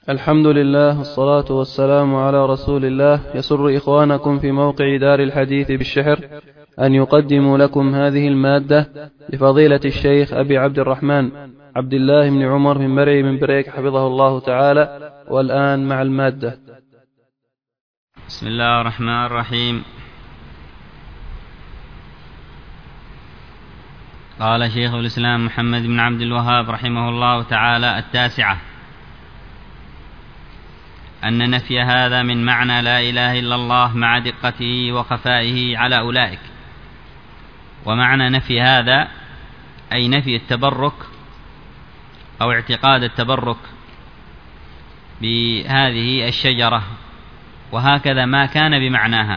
الحمد لله والصلاة والسلام على رسول الله. يسر إخوانكم في موقع دار الحديث بالشحر أن يقدموا لكم هذه المادة لفضيلة الشيخ أبي عبد الرحمن عبد الله بن عمر بن مرعي بن بريك حفظه الله تعالى. والآن مع المادة. بسم الله الرحمن الرحيم. قال شيخ الإسلام محمد بن عبد الوهاب رحمه الله تعالى: 9، أن نفي هذا من معنى لا إله إلا الله مع دقته وخفائه على أولئك. ومعنى نفي هذا أي نفي التبرك أو اعتقاد التبرك بهذه الشجرة، وهكذا ما كان بمعناها.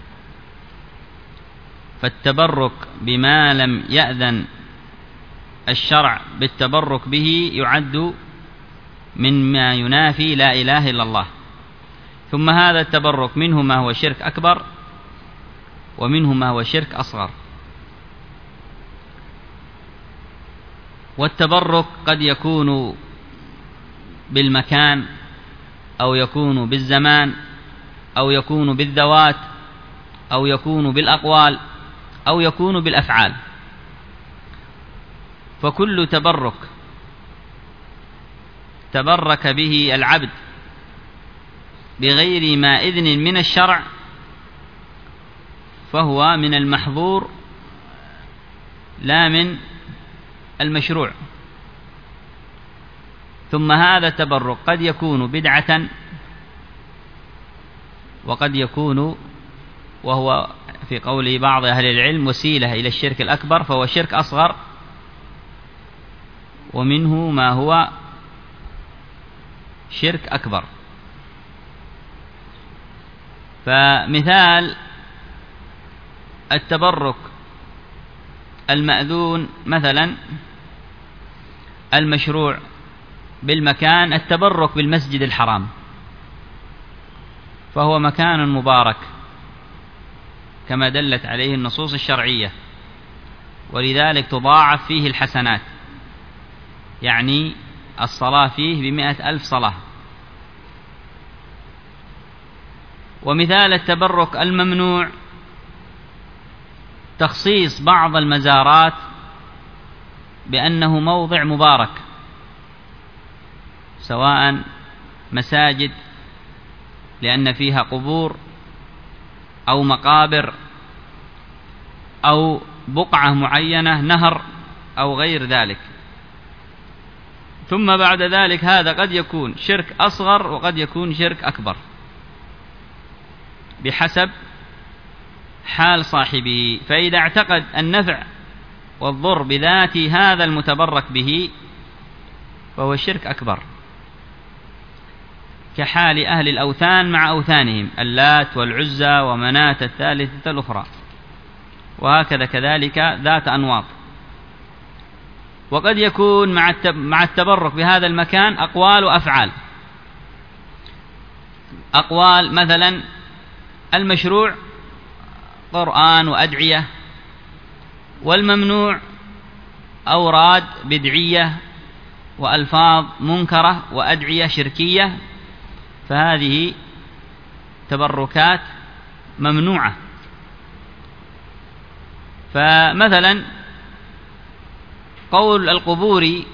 فالتبرك بما لم يأذن الشرع بالتبرك به يعد مما ينافي لا إله إلا الله. ثم هذا التبرك منه ما هو شرك أكبر ومنه ما هو شرك أصغر. والتبرك قد يكون بالمكان أو يكون بالزمان أو يكون بالذوات أو يكون بالأقوال أو يكون بالأفعال. فكل تبرك تبرك به العبد بغير ما إذن من الشرع فهو من المحظور لا من المشروع. ثم هذا التبرك قد يكون بدعة وقد يكون، وهو في قول بعض أهل العلم، وسيلة إلى الشرك الأكبر فهو شرك أصغر. ومنه ما هو شرك أكبر. فمثال التبرك المأذون مثلا المشروع بالمكان التبرك بالمسجد الحرام، فهو مكان مبارك كما دلت عليه النصوص الشرعية، ولذلك تضاعف فيه الحسنات، يعني الصلاة فيه 100,000 صلاة. ومثال التبرك الممنوع تخصيص بعض المزارات بأنه موضع مبارك، سواء مساجد لأن فيها قبور أو مقابر أو بقعة معينة نهر أو غير ذلك. ثم بعد ذلك هذا قد يكون شرك أصغر وقد يكون شرك أكبر بحسب حال صاحبه. فإذا اعتقد النفع والضر بذات هذا المتبرك به فهو شرك أكبر، كحال أهل الأوثان مع أوثانهم اللات والعزى ومناة الثالثة الأخرى، وهكذا كذلك ذات أنواط. وقد يكون مع التبرك بهذا المكان أقوال وأفعال. أقوال مثلا المشروع قرآن وأدعية، والممنوع أوراد بدعية وألفاظ منكرة وأدعية شركية، فهذه تبركات ممنوعة. فمثلا قول القبوري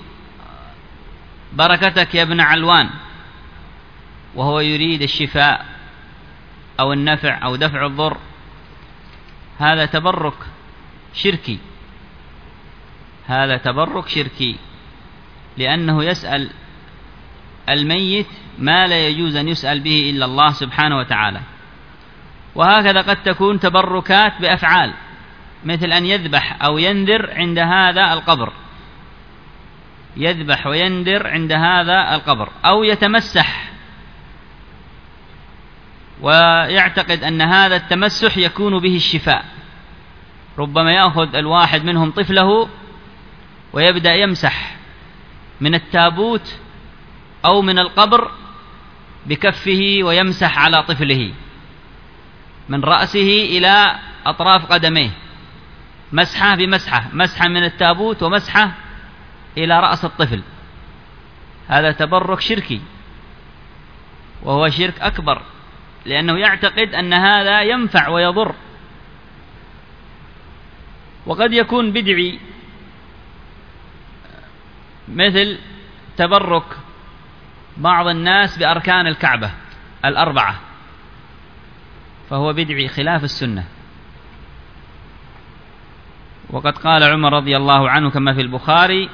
بركتك يا ابن علوان وهو يريد الشفاء أو النفع أو دفع الضر، هذا تبرك شركي، هذا تبرك شركي، لأنه يسأل الميت ما لا يجوز أن يسأل به إلا الله سبحانه وتعالى. وهكذا قد تكون تبركات بأفعال، مثل أن يذبح أو ينذر عند هذا القبر، يذبح وينذر عند هذا القبر، أو يتمسح ويعتقد أن هذا التمسح يكون به الشفاء. ربما يأخذ الواحد منهم طفله ويبدأ يمسح من التابوت أو من القبر بكفه ويمسح على طفله من رأسه إلى أطراف قدميه، مسحة بمسحة، مسحة من التابوت ومسحة إلى رأس الطفل. هذا تبرك شركي، وهو شرك أكبر، لأنه يعتقد أن هذا ينفع ويضر. وقد يكون بدعي، مثل تبرك بعض الناس بأركان الكعبة 4، فهو بدعي خلاف السنة. وقد قال عمر رضي الله عنه كما في البخاري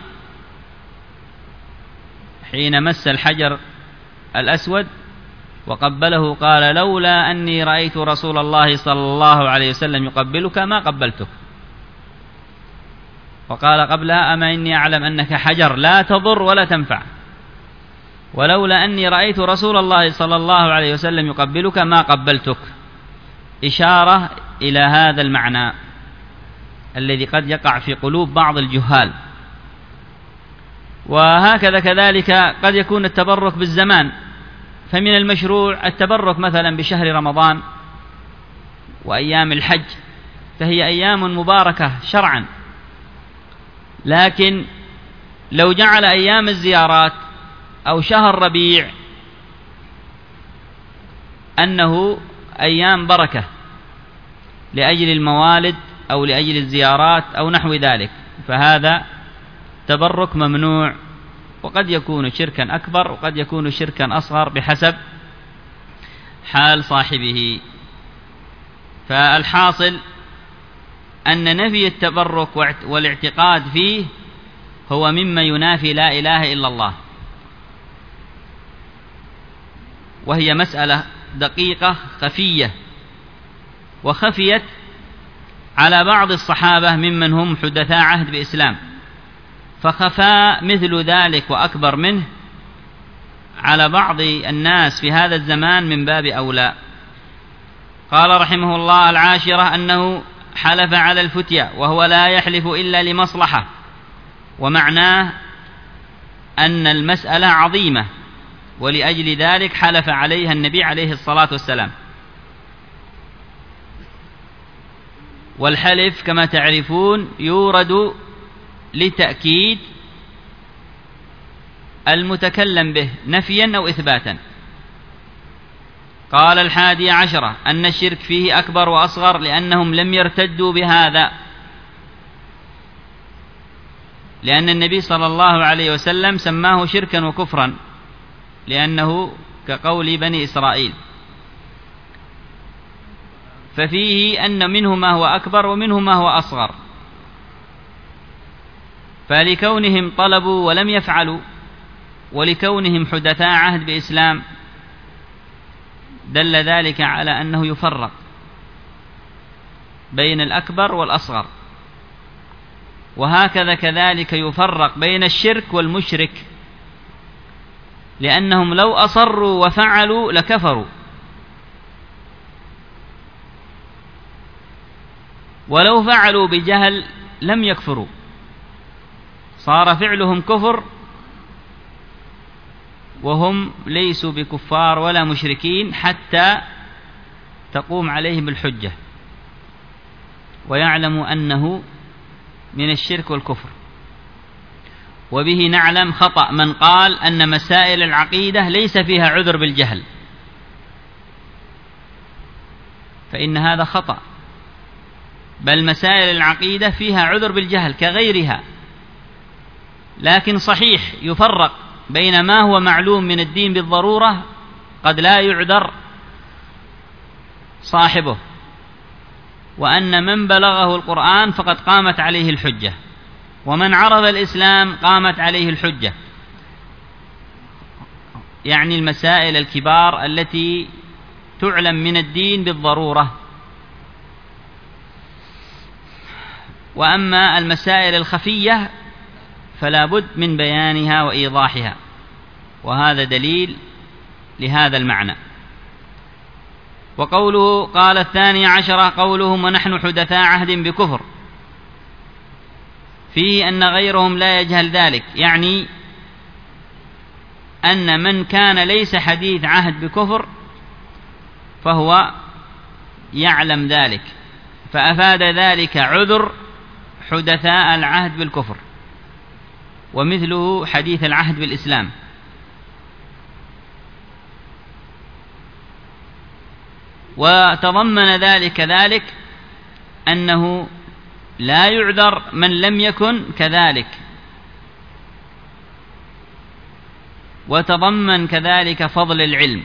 حين مس الحجر الأسود وقبله قال: لولا أني رأيت رسول الله صلى الله عليه وسلم يقبلك ما قبلتك. وقال قبلها: أما إني أعلم أنك حجر لا تضر ولا تنفع، ولولا أني رأيت رسول الله صلى الله عليه وسلم يقبلك ما قبلتك، إشارة إلى هذا المعنى الذي قد يقع في قلوب بعض الجهال. وهكذا كذلك قد يكون التبرك بالزمان، فمن المشروع التبرك مثلا بشهر رمضان وأيام الحج، فهي أيام مباركة شرعا، لكن لو جعل أيام الزيارات أو شهر ربيع أنه أيام بركة لأجل الموالد أو لأجل الزيارات أو نحو ذلك، فهذا تبرك ممنوع، وقد يكون شركا أكبر وقد يكون شركا أصغر بحسب حال صاحبه. فالحاصل أن نفي التبرك والاعتقاد فيه هو مما ينافي لا إله إلا الله، وهي مسألة دقيقة خفية، وخفيت على بعض الصحابة ممن هم حدثاء عهد بإسلام، فخفى مثل ذلك وأكبر منه على بعض الناس في هذا الزمان من باب أولى. قال رحمه الله: العاشرة أنه حلف على الفتية وهو لا يحلف إلا لمصلحة، ومعناه أن المسألة عظيمة ولأجل ذلك حلف عليها النبي عليه الصلاة والسلام. والحلف كما تعرفون يورد لتأكيد المتكلم به نفيا أو إثباتا. قال 11 أن الشرك فيه أكبر وأصغر لأنهم لم يرتدوا بهذا، لأن النبي صلى الله عليه وسلم سماه شركا وكفرا، لأنه كقول بني إسرائيل، ففيه أن منه ما هو أكبر ومنه ما هو أصغر، فلكونهم طلبوا ولم يفعلوا ولكونهم حدثاء عهد بإسلام دل ذلك على أنه يفرق بين الأكبر والأصغر. وهكذا كذلك يفرق بين الشرك والمشرك، لأنهم لو أصروا وفعلوا لكفروا، ولو فعلوا بجهل لم يكفروا، صار فعلهم كفر وهم ليسوا بكفار ولا مشركين حتى تقوم عليهم الحجة ويعلموا أنه من الشرك والكفر. وبه نعلم خطأ من قال أن مسائل العقيدة ليس فيها عذر بالجهل، فإن هذا خطأ، بل مسائل العقيدة فيها عذر بالجهل كغيرها، لكن صحيح يفرق بين ما هو معلوم من الدين بالضرورة قد لا يعذر صاحبه، وأن من بلغه القرآن فقد قامت عليه الحجة، ومن عرف الإسلام قامت عليه الحجة، يعني المسائل الكبار التي تعلم من الدين بالضرورة. وأما المسائل الخفية فلا بد من بيانها وإيضاحها، وهذا دليل لهذا المعنى. وقوله قال 12 قولهم ونحن حدثاء عهد بكفر، فيه أن غيرهم لا يجهل ذلك، يعني أن من كان ليس حديث عهد بكفر فهو يعلم ذلك، فأفاد ذلك عذر حدثاء العهد بالكفر، ومثله حديث العهد بالإسلام. وتضمن ذلك أنه لا يعذر من لم يكن كذلك، وتضمن كذلك فضل العلم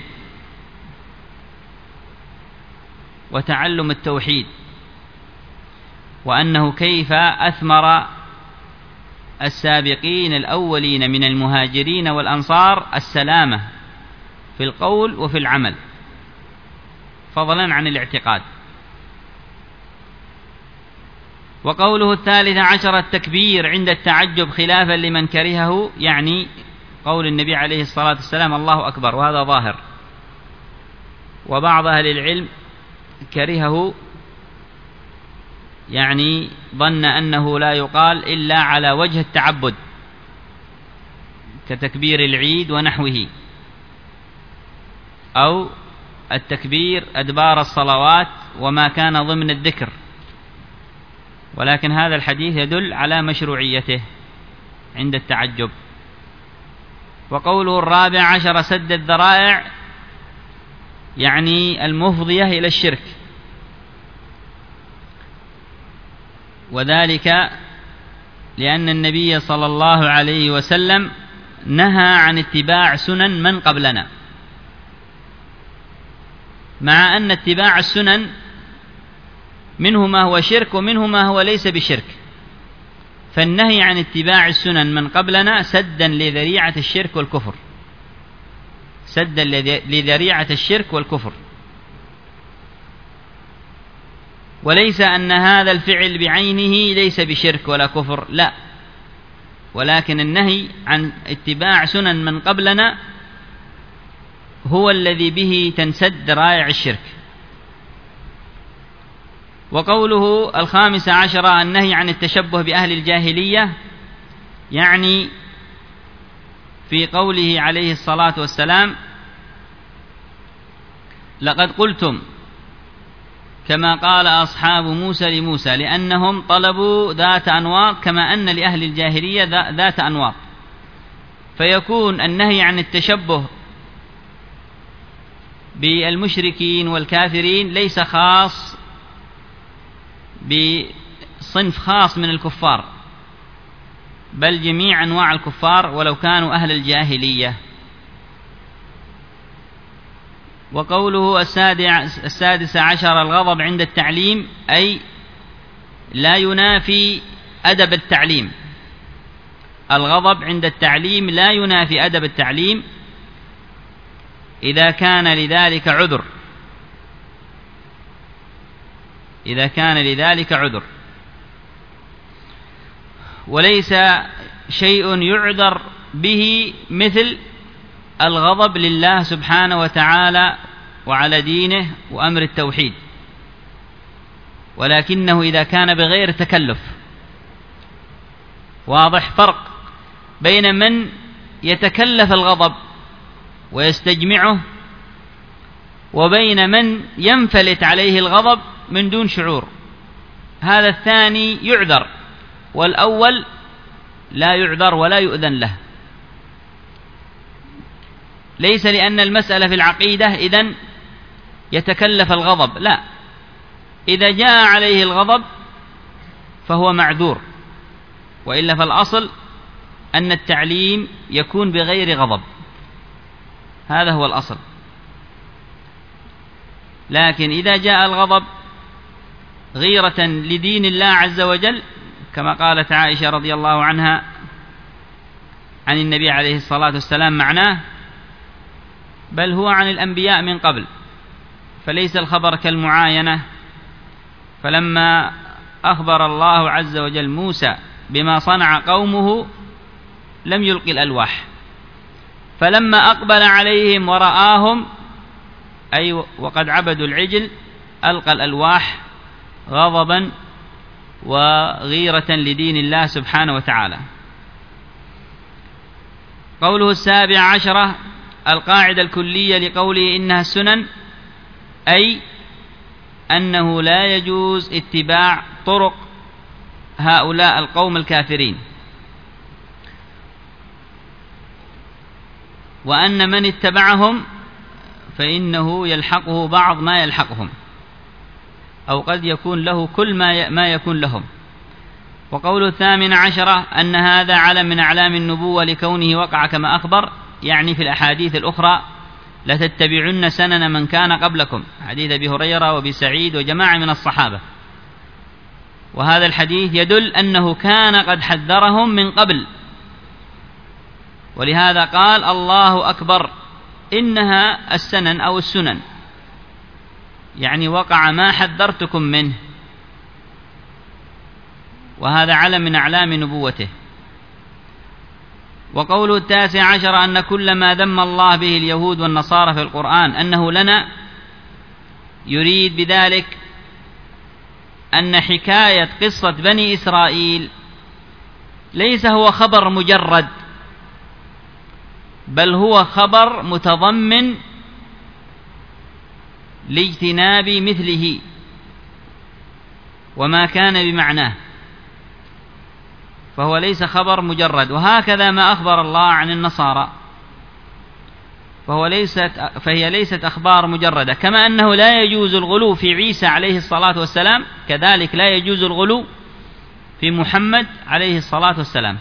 وتعلم التوحيد، وأنه كيف أثمر السابقين الأولين من المهاجرين والأنصار السلامة في القول وفي العمل فضلا عن الاعتقاد. وقوله 13 التكبير عند التعجب خلافا لمن كرهه، يعني قول النبي عليه الصلاة والسلام الله أكبر، وهذا ظاهر، وبعض أهل العلم كرهه، يعني ظن أنه لا يقال إلا على وجه التعبد كتكبير العيد ونحوه، أو التكبير أدبار الصلوات وما كان ضمن الذكر، ولكن هذا الحديث يدل على مشروعيته عند التعجب. وقوله 14 سد الذرائع، يعني المفضية إلى الشرك، وذلك لأن النبي صلى الله عليه وسلم نهى عن اتباع سنن من قبلنا، مع أن اتباع السنن منه ما هو شرك ومنه ما هو ليس بشرك، فالنهي عن اتباع السنن من قبلنا سدا لذريعة الشرك والكفر، سدا لذريعة الشرك والكفر، وليس أن هذا الفعل بعينه ليس بشرك ولا كفر، لا، ولكن النهي عن اتباع سنن من قبلنا هو الذي به تنسد ذرائع الشرك. وقوله 15 النهي عن التشبه بأهل الجاهلية، يعني في قوله عليه الصلاة والسلام لقد قلتم كما قال أصحاب موسى لموسى، لأنهم طلبوا ذات أنواط كما أن لأهل الجاهلية ذات أنواط، فيكون النهي عن التشبه بالمشركين والكافرين ليس خاص بصنف خاص من الكفار، بل جميع أنواع الكفار ولو كانوا أهل الجاهلية. وقوله 16 الغضب عند التعليم، أي لا ينافي أدب التعليم، الغضب عند التعليم لا ينافي أدب التعليم إذا كان لذلك عذر، إذا كان لذلك عذر، وليس شيء يعذر به مثل الغضب لله سبحانه وتعالى وعلى دينه وأمر التوحيد، ولكنه إذا كان بغير تكلف. واضح فرق بين من يتكلف الغضب ويستجمعه، وبين من ينفلت عليه الغضب من دون شعور، هذا الثاني يعذر، والأول لا يعذر ولا يؤذن له. ليس لأن المسألة في العقيدة إذن يتكلف الغضب، لا، إذا جاء عليه الغضب فهو معذور، وإلا فالأصل أن التعليم يكون بغير غضب، هذا هو الأصل. لكن إذا جاء الغضب غيرة لدين الله عز وجل، كما قالت عائشة رضي الله عنها عن النبي عليه الصلاة والسلام معناه بل هو عن الأنبياء من قبل، فليس الخبر كالمعاينة. فلما أخبر الله عز وجل موسى بما صنع قومه لم يلقي الألواح، فلما أقبل عليهم ورآهم أي وقد عبدوا العجل ألقى الألواح غضبا وغيرة لدين الله سبحانه وتعالى. قوله 17 القاعدة الكلية لقوله إنها السنن، أي أنه لا يجوز اتباع طرق هؤلاء القوم الكافرين، وأن من اتبعهم فإنه يلحقه بعض ما يلحقهم، أو قد يكون له كل ما يكون لهم. وقول 18 أن هذا علم من أعلام النبوة لكونه وقع كما أخبر، يعني في الأحاديث الأخرى لتتبعن سنن من كان قبلكم، حديث أبي هريرة وأبي سعيد وجماعة من الصحابة. وهذا الحديث يدل أنه كان قد حذرهم من قبل، ولهذا قال الله أكبر إنها السنن أو السنن، يعني وقع ما حذرتكم منه، وهذا علم من أعلام نبوته. وقوله 19 أن كل ما ذم الله به اليهود والنصارى في القرآن أنه لنا، يريد بذلك أن حكاية قصة بني إسرائيل ليس هو خبر مجرد، بل هو خبر متضمن لاجتناب مثله وما كان بمعناه، فهو ليس خبر مجرد. وهكذا ما أخبر الله عن النصارى فهي ليست أخبار مجردة، كما أنه لا يجوز الغلو في عيسى عليه الصلاة والسلام، كذلك لا يجوز الغلو في محمد عليه الصلاة والسلام.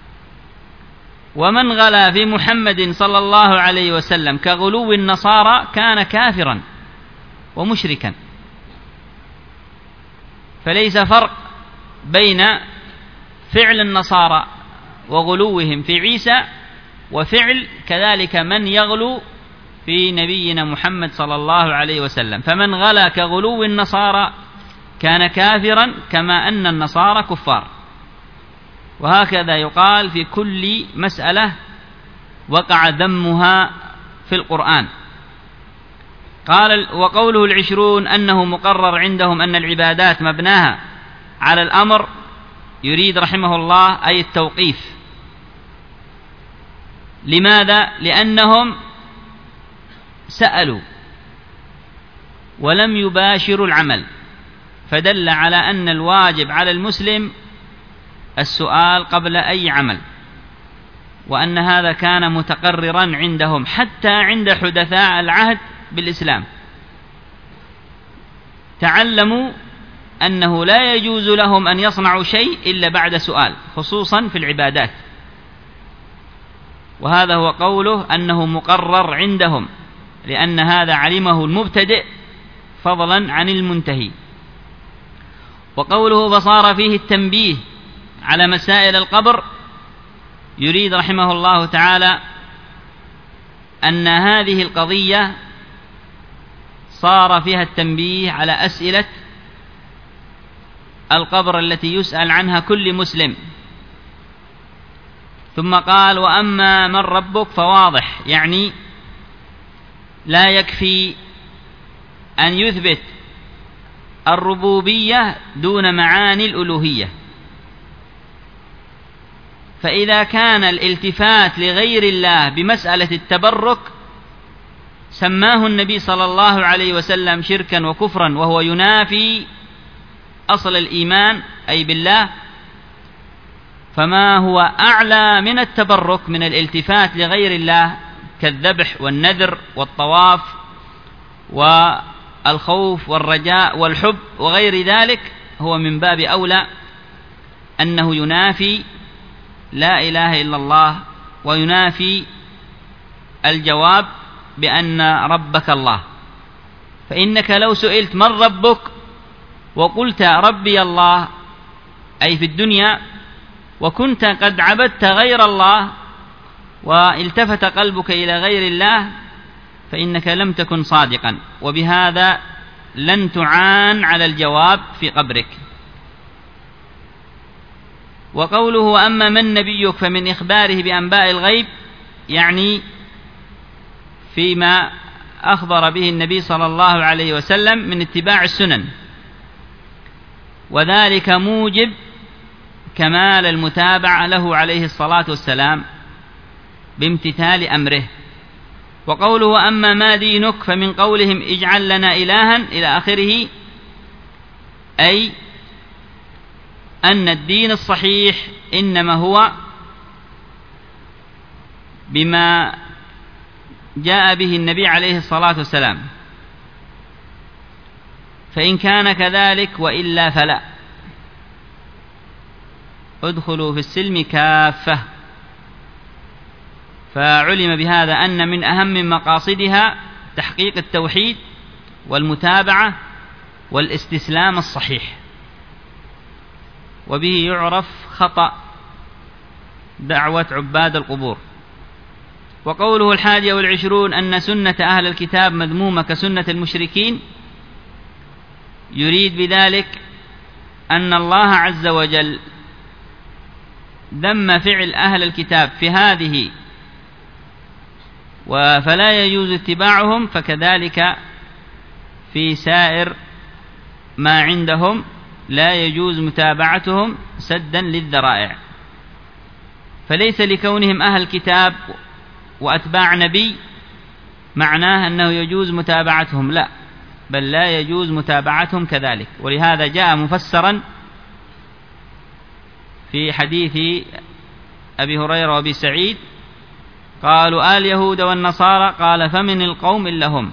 ومن غلا في محمد صلى الله عليه وسلم كغلو النصارى كان كافرا ومشركا. فليس فرق بين فعل النصارى وغلوهم في عيسى وفعل كذلك من يغلو في نبينا محمد صلى الله عليه وسلم. فمن غلا كغلو النصارى كان كافرا كما أن النصارى كفار. وهكذا يقال في كل مسألة وقع ذمها في القرآن. قال وقوله 20 أنه مقرر عندهم أن العبادات مبناها على الأمر، يريد رحمه الله أي التوقيف. لماذا؟ لأنهم سألوا ولم يباشروا العمل، فدل على أن الواجب على المسلم السؤال قبل أي عمل، وأن هذا كان متقررا عندهم حتى عند حدثاء العهد بالإسلام. تعلموا أنه لا يجوز لهم أن يصنعوا شيء إلا بعد سؤال، خصوصا في العبادات. وهذا هو قوله أنه مقرر عندهم، لأن هذا علمه المبتدئ فضلا عن المنتهي. وقوله فصار فيه التنبيه على مسائل القبر، يريد رحمه الله تعالى أن هذه القضية صار فيها التنبيه على أسئلة القبر التي يسأل عنها كل مسلم. ثم قال وأما من ربك فواضح، يعني لا يكفي أن يثبت الربوبية دون معاني الألوهية. فإذا كان الالتفات لغير الله بمسألة التبرك سماه النبي صلى الله عليه وسلم شركا وكفرا، وهو ينافي أصل الإيمان أي بالله، فما هو أعلى من التبرك من الالتفات لغير الله كالذبح والنذر والطواف والخوف والرجاء والحب وغير ذلك، هو من باب أولى أنه ينافي لا إله إلا الله، وينافي الجواب بأن ربك الله. فإنك لو سئلت من ربك وقلت ربي الله أي في الدنيا، وكنت قد عبدت غير الله والتفت قلبك إلى غير الله، فإنك لم تكن صادقا، وبهذا لن تعان على الجواب في قبرك. وقوله أما من نبيك فمن إخباره بأنباء الغيب، يعني فيما أخبر به النبي صلى الله عليه وسلم من اتباع السنن، وذلك موجب كمال المتابعة له عليه الصلاة والسلام بامتثال أمره. وقوله أما ما دينك فمن قولهم اجعل لنا إلها إلى آخره، أي أن الدين الصحيح إنما هو بما جاء به النبي عليه الصلاة والسلام، فإن كان كذلك وإلا فلا. ادخلوا في السلم كافة. فعلم بهذا أن من أهم مقاصدها تحقيق التوحيد والمتابعة والاستسلام الصحيح، وبه يعرف خطأ دعوة عباد القبور. وقوله 21 أن سنة أهل الكتاب مذمومة كسنة المشركين، يريد بذلك أن الله عز وجل ذم فعل أهل الكتاب في هذه فلا يجوز اتباعهم، فكذلك في سائر ما عندهم لا يجوز متابعتهم سدا للذرائع. فليس لكونهم أهل كتاب وأتباع نبي معناه أنه يجوز متابعتهم، لا، بل لا يجوز متابعتهم كذلك. ولهذا جاء مفسرا في حديث أبي هريرة وأبي سعيد قالوا اليهود والنصارى، قال فمن القوم إلا هم.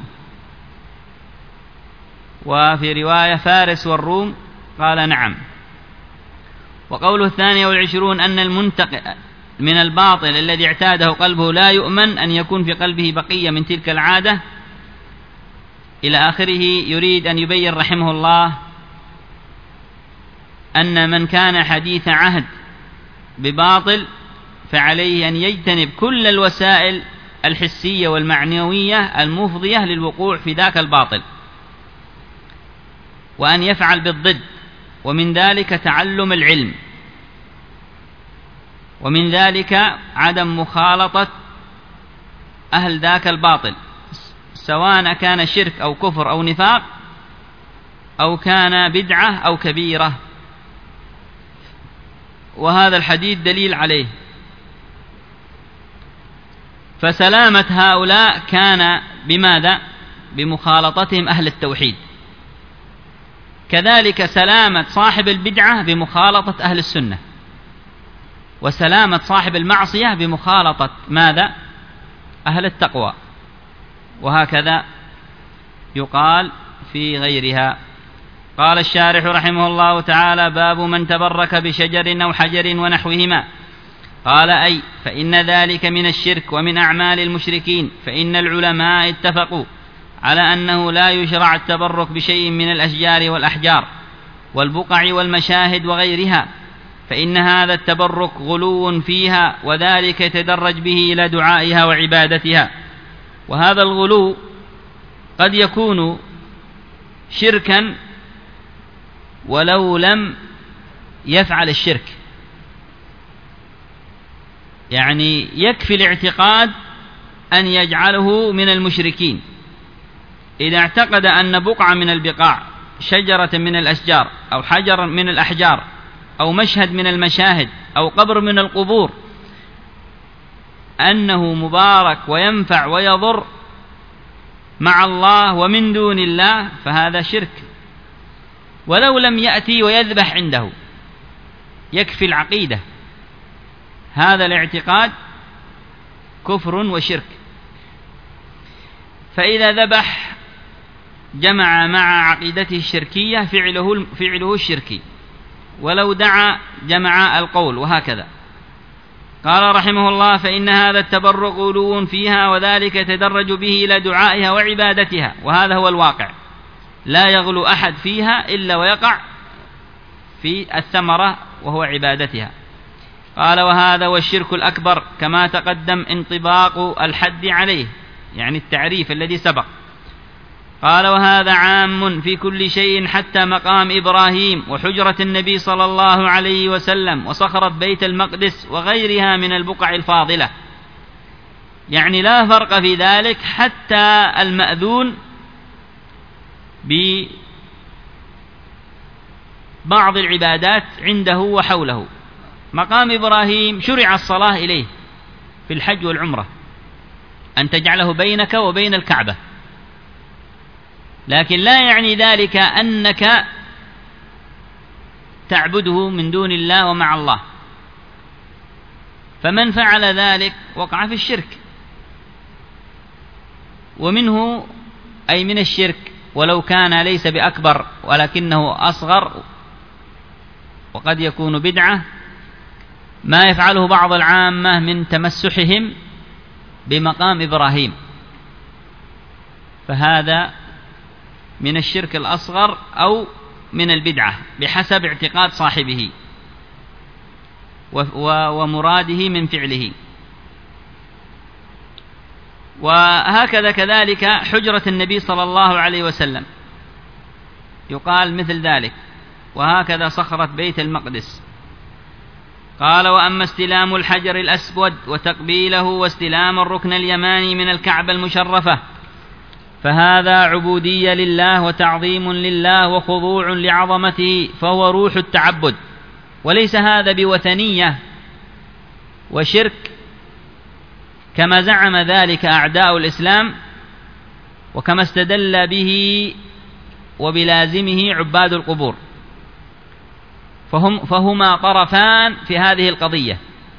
وفي رواية فارس والروم، قال نعم. وقوله 22 أن المنتقل من الباطل الذي اعتاده قلبه لا يؤمن أن يكون في قلبه بقية من تلك العادة إلى آخره. يريد أن يبين رحمه الله أن من كان حديث عهد بباطل فعليه أن يجتنب كل الوسائل الحسية والمعنوية المفضية للوقوع في ذاك الباطل، وأن يفعل بالضد، ومن ذلك تعلم العلم، ومن ذلك عدم مخالطة أهل ذاك الباطل، سواء كان شرك أو كفر أو نفاق أو كان بدعة أو كبيرة. وهذا الحديث دليل عليه. فسلامة هؤلاء كان بماذا؟ بمخالطتهم أهل التوحيد. كذلك سلامة صاحب البدعة بمخالطة أهل السنة، وسلامة صاحب المعصية بمخالطة ماذا؟ أهل التقوى. وهكذا يقال في غيرها. قال الشارح رحمه الله تعالى: باب من تبرك بشجر أو حجر ونحوهما. قال: أي فإن ذلك من الشرك ومن أعمال المشركين، فإن العلماء اتفقوا على أنه لا يشرع التبرك بشيء من الأشجار والأحجار والبقع والمشاهد وغيرها، فإن هذا التبرك غلو فيها، وذلك يتدرج به إلى دعائها وعبادتها. وهذا الغلو قد يكون شركا ولو لم يفعل الشرك، يعني يكفي الاعتقاد أن يجعله من المشركين. إذا اعتقد أن بقعة من البقاع، شجرة من الأشجار، أو حجر من الأحجار، أو مشهد من المشاهد، أو قبر من القبور أنه مبارك وينفع ويضر مع الله ومن دون الله، فهذا شرك، ولو لم يأتي ويذبح عنده، يكفي العقيدة. هذا الاعتقاد كفر وشرك. فإذا ذبح جمع مع عقيدته الشركية فعله الشركي، ولو دعا جمع القول، وهكذا. قال رحمه الله: فإن هذا التبرك غلو فيها، وذلك يتدرج به إلى دعائها وعبادتها، وهذا هو الواقع. لا يغلو أحد فيها إلا ويقع في الثمرة وهو عبادتها. قال: وهذا هو الشرك الأكبر، كما تقدم انطباق الحد عليه، يعني التعريف الذي سبق. قال: وهذا عام في كل شيء، حتى مقام إبراهيم وحجرة النبي صلى الله عليه وسلم وصخرة بيت المقدس وغيرها من البقع الفاضلة، يعني لا فرق في ذلك، حتى المأذون ببعض العبادات عنده وحوله. مقام إبراهيم شرع الصلاة إليه في الحج والعمرة، أن تجعله بينك وبين الكعبة، لكن لا يعني ذلك أنك تعبده من دون الله ومع الله. فمن فعل ذلك وقع في الشرك. ومنه أي من الشرك ولو كان ليس بأكبر ولكنه أصغر وقد يكون بدعة ما يفعله بعض العامة من تمسحهم بمقام إبراهيم، فهذا من الشرك الأصغر أو من البدعة بحسب اعتقاد صاحبه ومراده من فعله. وهكذا كذلك حجرة النبي صلى الله عليه وسلم يقال مثل ذلك، وهكذا صخرة بيت المقدس. قال: وأما استلام الحجر الأسود وتقبيله واستلام الركن اليماني من الكعبة المشرفة فهذا عبودية لله وتعظيم لله وخضوع لعظمته، فهو روح التعبد، وليس هذا بوثنية وشرك كما زعم ذلك أعداء الإسلام وكما استدل به وبلازمه عباد القبور، فهما طرفان في هذه القضية.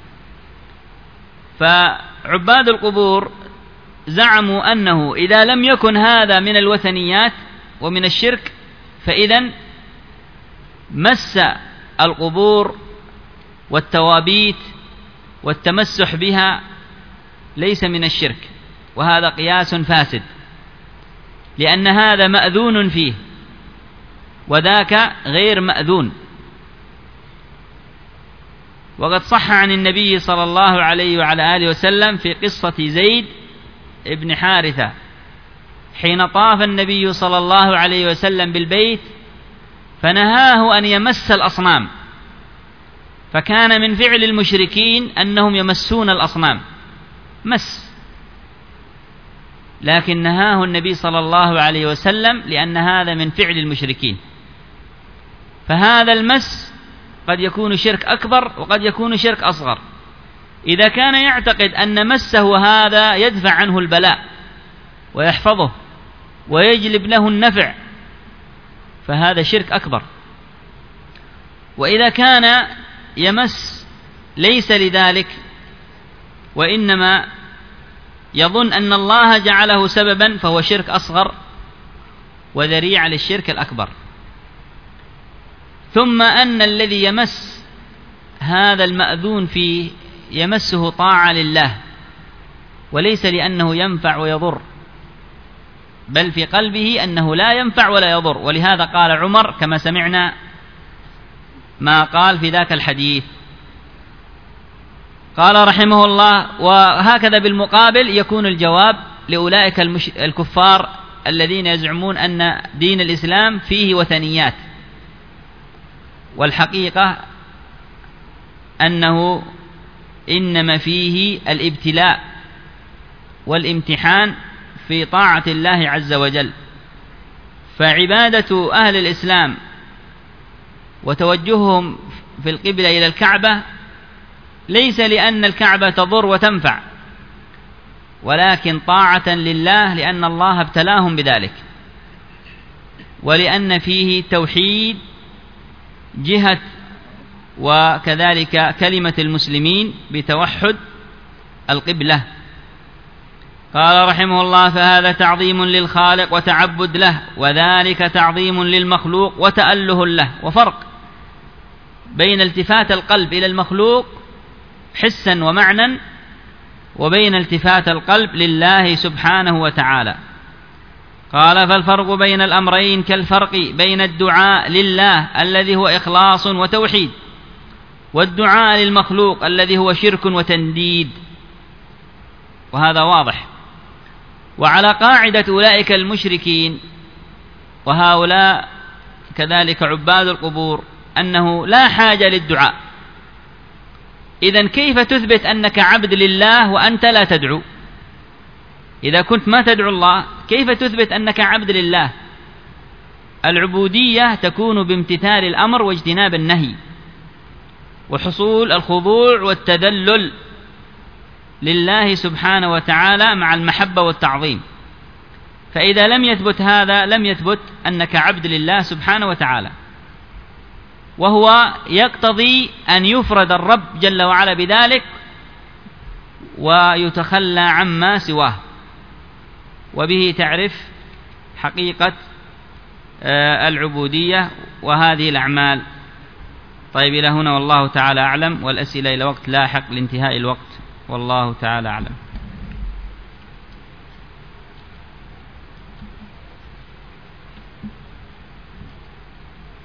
فعباد القبور زعموا أنه إذا لم يكن هذا من الوثنيات ومن الشرك فإذن مس القبور والتوابيت والتمسح بها ليس من الشرك، وهذا قياس فاسد، لأن هذا مأذون فيه وذاك غير مأذون. وقد صح عن النبي صلى الله عليه وعلى آله وسلم في قصة زيد ابن حارثة حين طاف النبي صلى الله عليه وسلم بالبيت فنهاه أن يمس الأصنام، فكان من فعل المشركين أنهم يمسون الأصنام مس، لكن نهاه النبي صلى الله عليه وسلم لأن هذا من فعل المشركين. فهذا المس قد يكون شرك أكبر وقد يكون شرك أصغر. إذا كان يعتقد أن مسه هذا يدفع عنه البلاء ويحفظه ويجلب له النفع فهذا شرك أكبر. وإذا كان يمس ليس لذلك وإنما يظن أن الله جعله سببا فهو شرك أصغر وذريعة للشرك الأكبر. ثم أن الذي يمس هذا المأذون فيه يمسه طاعة لله وليس لأنه ينفع ويضر، بل في قلبه أنه لا ينفع ولا يضر، ولهذا قال عمر كما سمعنا ما قال في ذاك الحديث. قال رحمه الله: وهكذا بالمقابل يكون الجواب لأولئك الكفار الذين يزعمون أن دين الإسلام فيه وثنيات، والحقيقة أنه إنما فيه الابتلاء والامتحان في طاعة الله عز وجل. فعبادة أهل الإسلام وتوجههم في القبلة إلى الكعبة ليس لأن الكعبة تضر وتنفع، ولكن طاعة لله لأن الله ابتلاهم بذلك، ولأن فيه توحيد جهة وكذلك كلمة المسلمين بتوحد القبلة. قال رحمه الله: فهذا تعظيم للخالق وتعبد له، وذلك تعظيم للمخلوق وتأله له. وفرق بين التفات القلب إلى المخلوق حسا ومعنى وبين التفات القلب لله سبحانه وتعالى. قال: فالفرق بين الأمرين كالفرق بين الدعاء لله الذي هو إخلاص وتوحيد والدعاء للمخلوق الذي هو شرك وتنديد، وهذا واضح. وعلى قاعدة أولئك المشركين وهؤلاء كذلك عباد القبور أنه لا حاجة للدعاء. إذن كيف تثبت أنك عبد لله وأنت لا تدعو؟ إذا كنت ما تدعو الله كيف تثبت أنك عبد لله؟ العبودية تكون بامتثال الأمر واجتناب النهي وحصول الخضوع والتذلل لله سبحانه وتعالى مع المحبة والتعظيم. فإذا لم يثبت هذا لم يثبت أنك عبد لله سبحانه وتعالى، وهو يقتضي أن يفرد الرب جل وعلا بذلك ويتخلى عما سواه. وبه تعرف حقيقة العبودية وهذه الأعمال. طيب إلى هنا والله تعالى أعلم، والأسئلة إلى وقت لاحق لانتهاء الوقت، والله تعالى أعلم.